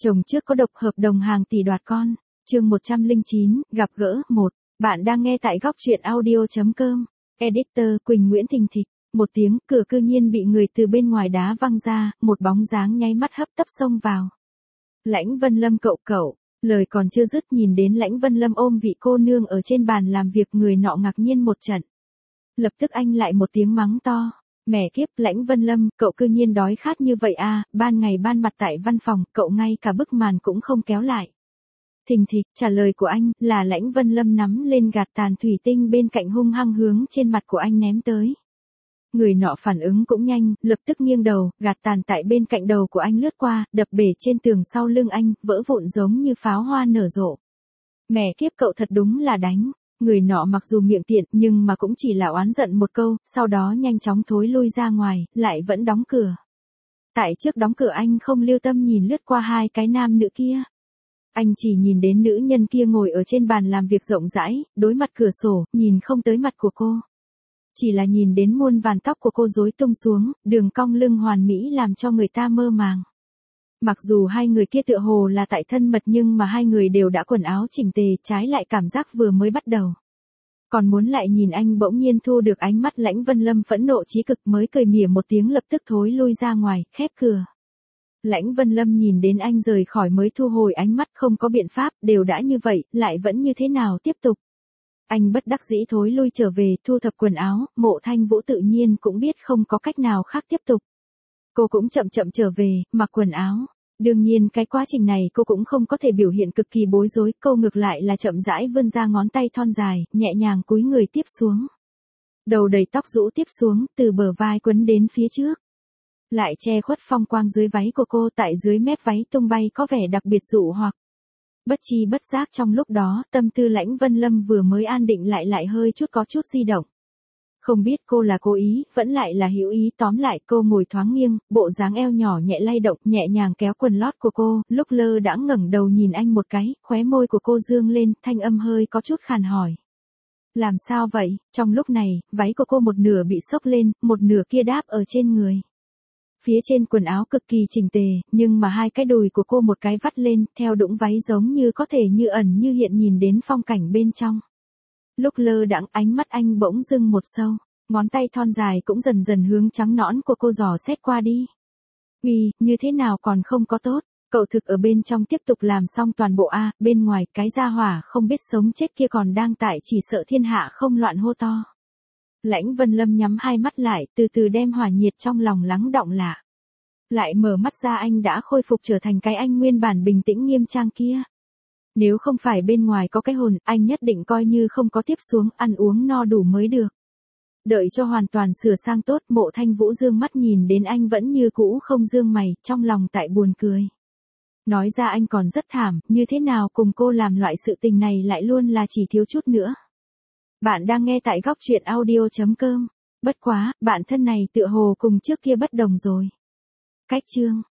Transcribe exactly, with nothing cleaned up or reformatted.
Chồng trước có độc hợp đồng hàng tỷ đoạt con. Chương một trăm lẻ chín, gặp gỡ. Một. Bạn đang nghe tại góc truyện audio chấm com. Editor Quỳnh Nguyễn Thình Thịch. Một tiếng, cửa cư nhiên bị người từ bên ngoài đá văng ra, một bóng dáng nháy mắt hấp tấp xông vào. Lãnh Vân Lâm cậu cậu. Lời còn chưa dứt, nhìn đến Lãnh Vân Lâm ôm vị cô nương ở trên bàn làm việc, người nọ ngạc nhiên một trận. Lập tức anh lại một tiếng mắng to. Mẹ kiếp, Lãnh Vân Lâm, cậu cư nhiên đói khát như vậy à, ban ngày ban mặt tại văn phòng, cậu ngay cả bức màn cũng không kéo lại. Thình thịch, trả lời của anh, là Lãnh Vân Lâm nắm lên gạt tàn thủy tinh bên cạnh hung hăng hướng trên mặt của anh ném tới. Người nọ phản ứng cũng nhanh, lập tức nghiêng đầu, gạt tàn tại bên cạnh đầu của anh lướt qua, đập bể trên tường sau lưng anh, vỡ vụn giống như pháo hoa nở rộ. Mẹ kiếp, cậu thật đúng là đánh. Người nọ mặc dù miệng tiện, nhưng mà cũng chỉ là oán giận một câu, sau đó nhanh chóng thối lui ra ngoài, lại vẫn đóng cửa. Tại trước đóng cửa anh không lưu tâm nhìn lướt qua hai cái nam nữ kia. Anh chỉ nhìn đến nữ nhân kia ngồi ở trên bàn làm việc rộng rãi, đối mặt cửa sổ, nhìn không tới mặt của cô. Chỉ là nhìn đến muôn vàn tóc của cô rối tung xuống, đường cong lưng hoàn mỹ làm cho người ta mơ màng. Mặc dù hai người kia tựa hồ là tại thân mật, nhưng mà hai người đều đã quần áo chỉnh tề, trái lại cảm giác vừa mới bắt đầu. Còn muốn lại nhìn anh, bỗng nhiên thu được ánh mắt Lãnh Vân Lâm phẫn nộ chí cực, mới cười mỉa một tiếng lập tức thối lui ra ngoài, khép cửa. Lãnh Vân Lâm nhìn đến anh rời khỏi mới thu hồi ánh mắt, không có biện pháp, đều đã như vậy, lại vẫn như thế nào tiếp tục. Anh bất đắc dĩ thối lui trở về, thu thập quần áo, Mộ Thanh Vũ tự nhiên cũng biết không có cách nào khác tiếp tục. Cô cũng chậm chậm trở về, mặc quần áo. Đương nhiên cái quá trình này cô cũng không có thể biểu hiện cực kỳ bối rối, cô ngược lại là chậm rãi vươn ra ngón tay thon dài, nhẹ nhàng cúi người tiếp xuống. Đầu đầy tóc rũ tiếp xuống, từ bờ vai quấn đến phía trước. Lại che khuất phong quang dưới váy của cô, tại dưới mép váy tung bay có vẻ đặc biệt dụ hoặc. Bất chi bất giác trong lúc đó, tâm tư Lãnh Vân Lâm vừa mới an định lại lại hơi chút có chút di động. Không biết cô là cố ý, vẫn lại là hữu ý, tóm lại cô ngồi thoáng nghiêng, bộ dáng eo nhỏ nhẹ lay động, nhẹ nhàng kéo quần lót của cô, lúc lơ đãng ngẩng đầu nhìn anh một cái, khóe môi của cô dương lên, thanh âm hơi có chút khàn hỏi. Làm sao vậy? Trong lúc này, váy của cô một nửa bị xốc lên, một nửa kia đáp ở trên người. Phía trên quần áo cực kỳ chỉnh tề, nhưng mà hai cái đùi của cô một cái vắt lên, theo đũng váy giống như có thể như ẩn như hiện nhìn đến phong cảnh bên trong. Lúc lơ đãng ánh mắt anh bỗng dưng một sâu, ngón tay thon dài cũng dần dần hướng trắng nõn của cô dò xét qua đi. Uy, như thế nào còn không có tốt, cậu thực ở bên trong tiếp tục làm xong toàn bộ a, bên ngoài cái gia hỏa không biết sống chết kia còn đang tại chỉ sợ thiên hạ không loạn hô to. Lãnh Vân Lâm nhắm hai mắt lại, từ từ đem hỏa nhiệt trong lòng lắng đọng lạ. Lại mở mắt ra, anh đã khôi phục trở thành cái anh nguyên bản bình tĩnh nghiêm trang kia. Nếu không phải bên ngoài có cái hồn, anh nhất định coi như không có tiếp xuống, ăn uống no đủ mới được. Đợi cho hoàn toàn sửa sang tốt, Mộ Thanh Vũ dương mắt nhìn đến anh vẫn như cũ không dương mày, trong lòng tại buồn cười. Nói ra anh còn rất thảm, như thế nào cùng cô làm loại sự tình này lại luôn là chỉ thiếu chút nữa. Bạn đang nghe tại góc truyện audio chấm com. Bất quá, bạn thân này tựa hồ cùng trước kia bất đồng rồi. Cách chương.